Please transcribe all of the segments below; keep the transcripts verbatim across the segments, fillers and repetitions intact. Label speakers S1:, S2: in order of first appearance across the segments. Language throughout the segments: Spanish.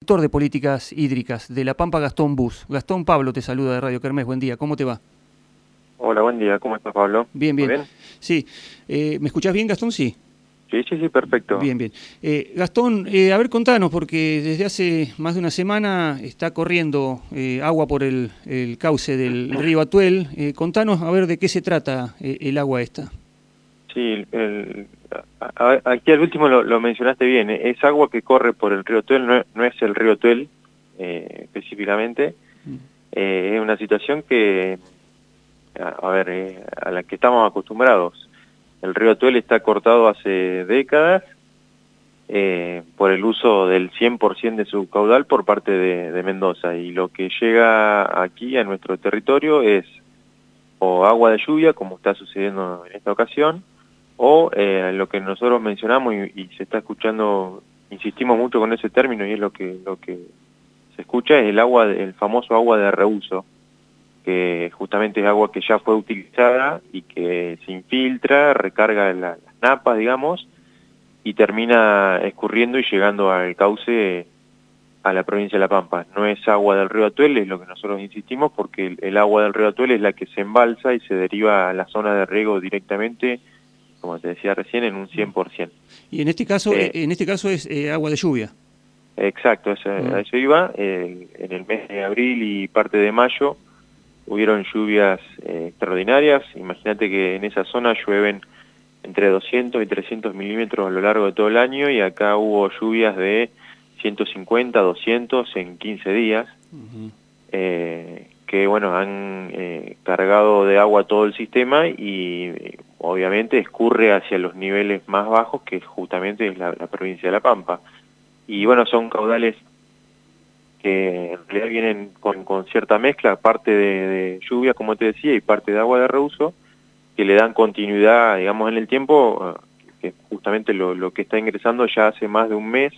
S1: consultor de políticas hídricas de La Pampa, Gastón Bus. Gastón, Pablo te saluda de Radio Kermés, buen día, ¿cómo te va?
S2: Hola, buen día, ¿cómo estás, Pablo?
S1: Bien, bien.
S2: bien?
S1: Sí, eh, ¿me escuchás bien, Gastón? Sí.
S2: Sí, sí, sí, perfecto.
S1: Bien, bien. Eh, Gastón, eh, a ver, contanos, porque desde hace más de una semana está corriendo eh, agua por el, el cauce del río Atuel. Eh, contanos, a ver, de qué se trata eh, el agua esta.
S2: Sí, el, a, a, aquí al último lo, lo mencionaste bien, es agua que corre por el río Atuel, no, no es el río Atuel eh, específicamente. Mm. Eh, es una situación que, a, a ver, eh, a la que estamos acostumbrados. El río Atuel está cortado hace décadas eh, por el uso del cien por ciento de su caudal por parte de, de Mendoza, y lo que llega aquí a nuestro territorio es o agua de lluvia, como está sucediendo en esta ocasión, o eh, lo que nosotros mencionamos y, y se está escuchando, insistimos mucho con ese término y es lo que lo que se escucha, es el agua, el famoso agua de reuso, que justamente es agua que ya fue utilizada y que se infiltra, recarga la, las napas, digamos, y termina escurriendo y llegando al cauce a la provincia de La Pampa. No es agua del río Atuel, es lo que nosotros insistimos, porque el, el agua del río Atuel es la que se embalsa y se deriva a la zona de riego directamente, como te decía recién, en un cien por ciento.
S1: Y en este caso, eh, en este caso es eh, agua de lluvia.
S2: Exacto, eso, mm. a eso iba. Eh, en el mes de abril y parte de mayo hubieron lluvias eh, extraordinarias. Imagínate que en esa zona llueven entre doscientos y trescientos milímetros a lo largo de todo el año, y acá hubo lluvias de ciento cincuenta, doscientos en quince días, uh-huh. eh, que bueno, han eh, cargado de agua todo el sistema y eh, obviamente escurre hacia los niveles más bajos, que justamente es la, la provincia de La Pampa. Y bueno, son caudales que en realidad vienen con, con cierta mezcla, parte de, de lluvia, como te decía, y parte de agua de reuso, que le dan continuidad, digamos, en el tiempo, que justamente lo, lo que está ingresando ya hace más de un mes,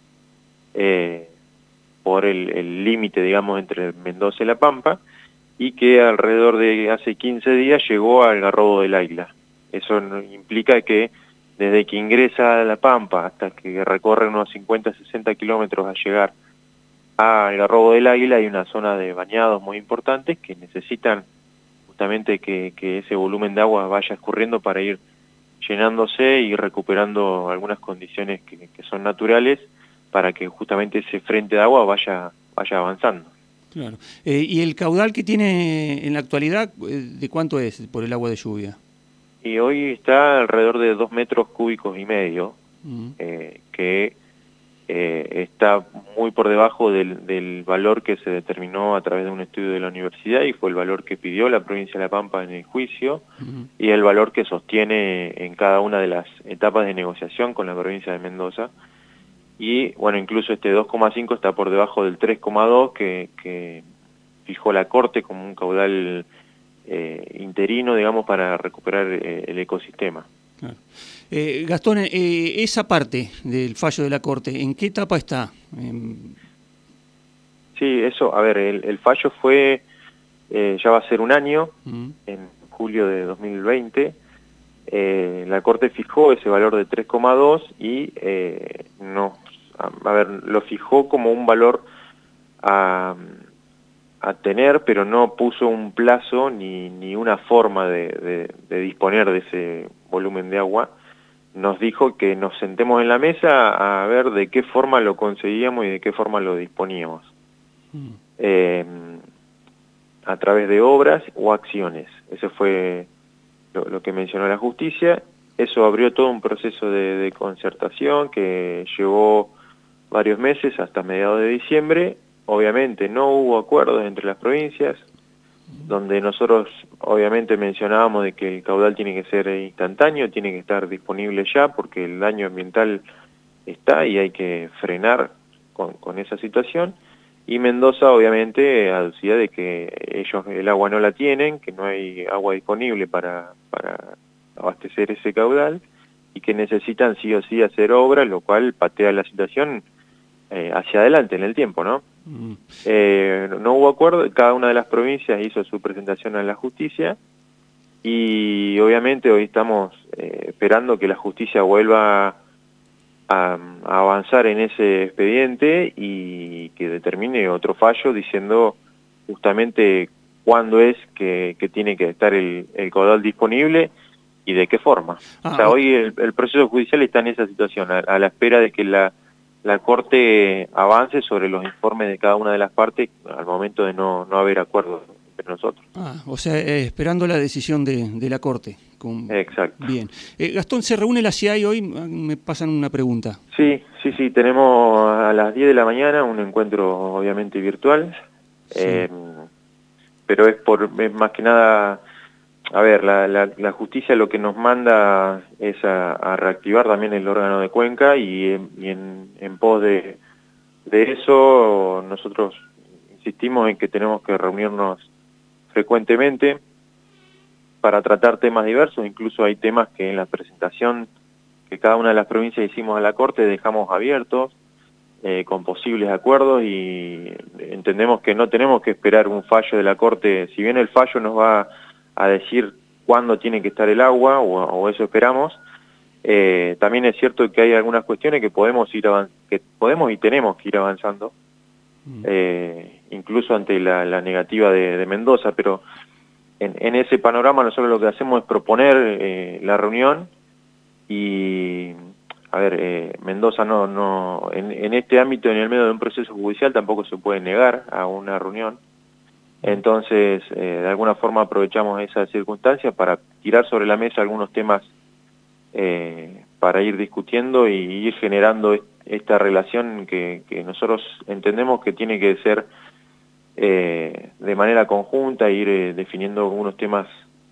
S2: eh, por el límite, digamos, entre Mendoza y La Pampa, y que alrededor de hace quince días llegó al Garrobo del Águila. Eso implica que desde que ingresa a La Pampa hasta que recorre unos cincuenta a sesenta kilómetros a llegar al Garrobo del Águila hay una zona de bañados muy importantes que necesitan justamente que, que ese volumen de agua vaya escurriendo para ir llenándose y recuperando algunas condiciones que, que son naturales, para que justamente ese frente de agua vaya vaya avanzando.
S1: Claro. Eh, ¿Y el caudal que tiene en la actualidad, de cuánto es por el agua de lluvia?
S2: Y hoy está alrededor de dos metros cúbicos y medio, uh-huh. eh, que eh, está muy por debajo del, del valor que se determinó a través de un estudio de la universidad, y fue el valor que pidió la provincia de La Pampa en el juicio, uh-huh. y el valor que sostiene en cada una de las etapas de negociación con la provincia de Mendoza. Y bueno, incluso este dos coma cinco está por debajo del tres coma dos que, que fijó la Corte como un caudal eh, interino, digamos, para recuperar eh, el ecosistema.
S1: Claro. Eh, Gastón, eh, esa parte del fallo de la Corte, ¿en qué etapa está? Eh...
S2: Sí, eso, a ver, el, el fallo fue, eh, ya va a ser un año, uh-huh. en julio de dos mil veinte. Eh, la Corte fijó ese valor de tres coma dos y eh, no, a, a ver, lo fijó como un valor a, a tener, pero no puso un plazo ni, ni una forma de, de, de disponer de ese volumen de agua. Nos dijo que nos sentemos en la mesa a ver de qué forma lo conseguíamos y de qué forma lo disponíamos. Mm. Eh, a través de obras o acciones. Eso fue lo, lo que mencionó la justicia. Eso abrió todo un proceso de, de concertación que llevó varios meses hasta mediados de diciembre. Obviamente no hubo acuerdos entre las provincias, donde nosotros obviamente mencionábamos de que el caudal tiene que ser instantáneo, tiene que estar disponible ya, porque el daño ambiental está y hay que frenar con, con esa situación. Y Mendoza obviamente aducía de que ellos el agua no la tienen, que no hay agua disponible para, para abastecer ese caudal, y que necesitan sí o sí hacer obras, lo cual patea la situación eh, hacia adelante en el tiempo, ¿no? Mm. Eh, no hubo acuerdo, cada una de las provincias hizo su presentación a la justicia, y obviamente hoy estamos eh, esperando que la justicia vuelva a, a avanzar en ese expediente y que determine otro fallo diciendo justamente cuándo es que, que tiene que estar el, el caudal disponible y de qué forma. Ah, o sea, hoy el, el proceso judicial está en esa situación, a, a la espera de que la, la Corte avance sobre los informes de cada una de las partes al momento de no, no haber acuerdo entre nosotros.
S1: Ah, o sea, eh, esperando la decisión de, de la Corte. Con...
S2: Exacto.
S1: Bien. Eh, Gastón, ¿se reúne la C I A I hoy? Me pasan una pregunta.
S2: Sí, sí, sí, tenemos a las diez de la mañana un encuentro obviamente virtual, sí. eh, pero es por es más que nada... A ver, la, la, la justicia lo que nos manda es a, a reactivar también el órgano de Cuenca y, y en, en pos de, de eso nosotros insistimos en que tenemos que reunirnos frecuentemente para tratar temas diversos. Incluso hay temas que en la presentación que cada una de las provincias hicimos a la Corte dejamos abiertos eh, con posibles acuerdos y entendemos que no tenemos que esperar un fallo de la Corte. Si bien el fallo nos va a decir cuándo tiene que estar el agua, o, o eso esperamos, eh, también es cierto que hay algunas cuestiones que podemos ir avan que podemos y tenemos que ir avanzando, mm. eh, incluso ante la, la negativa de, de Mendoza, pero en, en ese panorama nosotros lo que hacemos es proponer eh, la reunión y, a ver, eh, Mendoza no, no en, en este ámbito, en el medio de un proceso judicial, tampoco se puede negar a una reunión. Entonces, eh, de alguna forma aprovechamos esa circunstancia para tirar sobre la mesa algunos temas eh, para ir discutiendo y ir generando esta relación que, que nosotros entendemos que tiene que ser eh, de manera conjunta, ir eh, definiendo algunos temas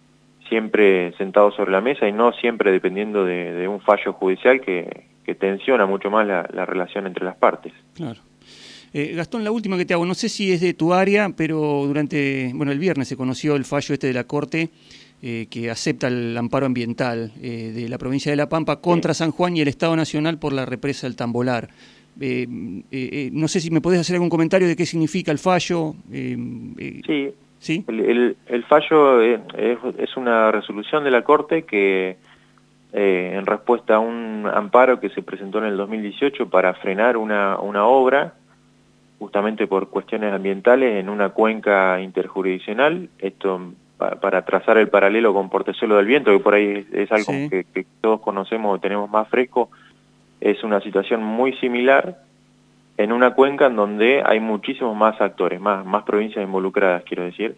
S2: siempre sentados sobre la mesa y no siempre dependiendo de, de un fallo judicial que, que tensiona mucho más la, la relación entre las partes.
S1: Claro. Eh, Gastón, la última que te hago, no sé si es de tu área, pero durante, bueno, el viernes se conoció el fallo este de la Corte eh, que acepta el amparo ambiental eh, de la provincia de La Pampa contra San Juan y el Estado Nacional por la represa del Tambolar. Eh, eh, eh, no sé si me podés hacer algún comentario de qué significa el fallo. Eh, eh,
S2: sí,
S1: ¿sí?
S2: El, el, el fallo es, es una resolución de la Corte que eh, en respuesta a un amparo que se presentó en el dos mil dieciocho para frenar una, una obra justamente por cuestiones ambientales en una cuenca interjurisdiccional, esto pa, para trazar el paralelo con Portezuelo del Viento, que por ahí es, es algo sí. que, que todos conocemos o tenemos más fresco, es una situación muy similar en una cuenca en donde hay muchísimos más actores, más, más provincias involucradas, quiero decir,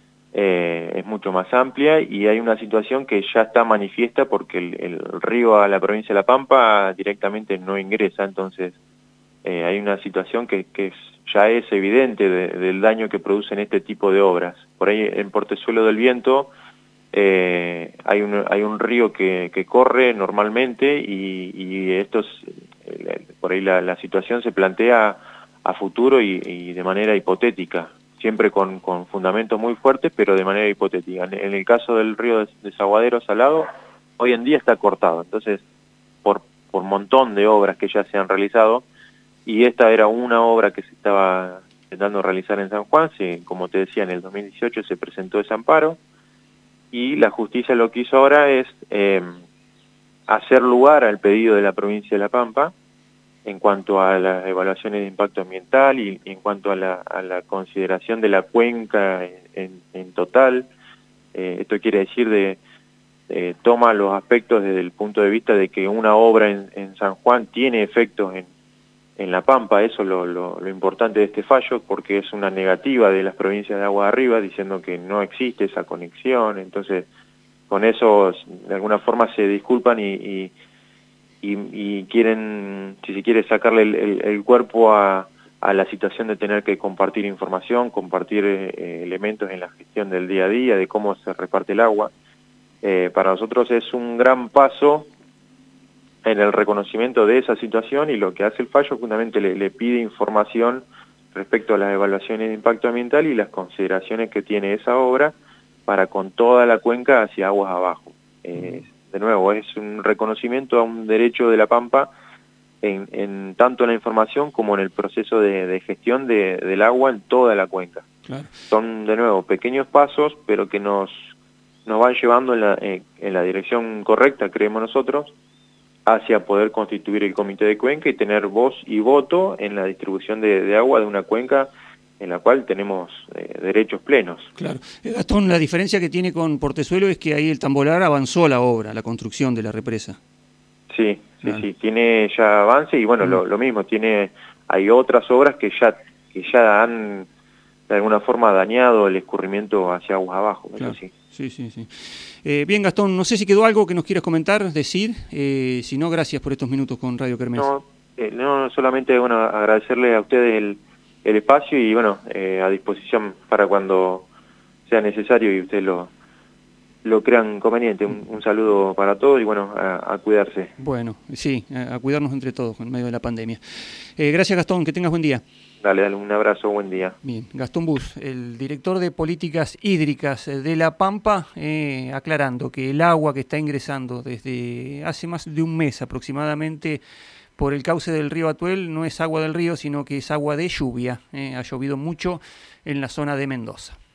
S2: eh, es mucho más amplia y hay una situación que ya está manifiesta porque el, el río a la provincia de La Pampa directamente no ingresa, entonces eh, hay una situación que, que es, ya es evidente de, del daño que producen este tipo de obras. Por ahí en Portezuelo del Viento eh, hay, un, hay un río que, que corre normalmente y, y estos, eh, por ahí la, la situación se plantea a futuro y, y de manera hipotética, siempre con, con fundamentos muy fuertes, pero de manera hipotética. En, en el caso del río de Desaguadero Salado, hoy en día está cortado, entonces por, por montón de obras que ya se han realizado, y esta era una obra que se estaba intentando realizar en San Juan, se, como te decía, en el dos mil dieciocho se presentó ese amparo, y la justicia lo que hizo ahora es eh, hacer lugar al pedido de la provincia de La Pampa en cuanto a las evaluaciones de impacto ambiental y, y en cuanto a la, a la consideración de la cuenca en, en, en total. Eh, esto quiere decir de eh, toma los aspectos desde el punto de vista de que una obra en, en San Juan tiene efectos en en La Pampa, eso es lo, lo, lo importante de este fallo, porque es una negativa de las provincias de Agua Arriba, diciendo que no existe esa conexión, entonces con eso de alguna forma se disculpan y, y, y, y quieren, si se quiere, sacarle el, el, el cuerpo a, a la situación de tener que compartir información, compartir eh, elementos en la gestión del día a día, de cómo se reparte el agua. Eh, para nosotros es un gran paso en el reconocimiento de esa situación y lo que hace el fallo justamente le, le pide información respecto a las evaluaciones de impacto ambiental y las consideraciones que tiene esa obra para con toda la cuenca hacia aguas abajo. Eh, de nuevo, es un reconocimiento a un derecho de La Pampa en, en tanto en la información como en el proceso de, de gestión de, del agua en toda la cuenca. Claro. Son, de nuevo, pequeños pasos, pero que nos, nos van llevando en la, en, en la dirección correcta, creemos nosotros, hacia poder constituir el comité de cuenca y tener voz y voto en la distribución de, de agua de una cuenca en la cual tenemos eh, derechos plenos.
S1: Claro. Eh, Gastón, la diferencia que tiene con Portezuelo es que ahí el Tambolar avanzó la obra, la construcción de la represa.
S2: Sí, sí,
S1: claro.
S2: sí, tiene ya avance y bueno, mm. lo, lo mismo, tiene hay otras obras que ya que ya han de alguna forma dañado el escurrimiento hacia aguas abajo.
S1: Claro.
S2: Sí,
S1: sí, sí. sí. Eh, bien, Gastón, no sé si quedó algo que nos quieras comentar, decir, eh, si no, gracias por estos minutos con Radio Kermés.
S2: No, eh, no solamente bueno, agradecerle a ustedes el el espacio y bueno, eh, a disposición para cuando sea necesario y ustedes lo, lo crean conveniente. Un, un saludo para todos y bueno, a, a cuidarse.
S1: Bueno, sí, a, a cuidarnos entre todos en medio de la pandemia. Eh, gracias, Gastón, que tengas buen día.
S2: Dale, dale, un abrazo, buen día.
S1: Bien, Gastón Bus, el director de políticas hídricas de La Pampa, eh, aclarando que el agua que está ingresando desde hace más de un mes aproximadamente por el cauce del río Atuel no es agua del río, sino que es agua de lluvia. Eh, ha llovido mucho en la zona de Mendoza.